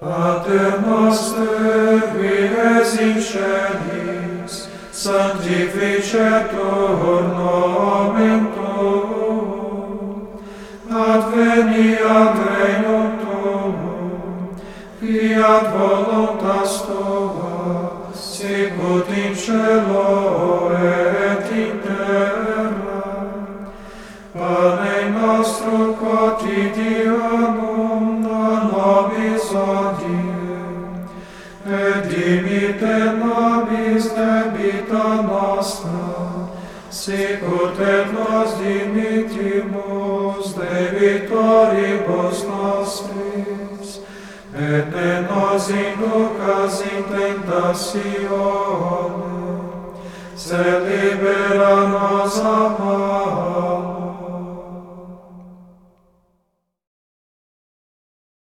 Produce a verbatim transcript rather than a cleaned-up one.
Pater noster, qui es in celis, sanctificetur nomen tuum, adveniat regnum tuum, fiat voluntas tua, sicut in cielo et in terra. Pane nostrum quotidianum da nobis hodie, et dimitte nobis debita nostra, sicut et nos dimittimus debitoribus nostris, et ne nos inducas in tentatione, sed libera nos a malo.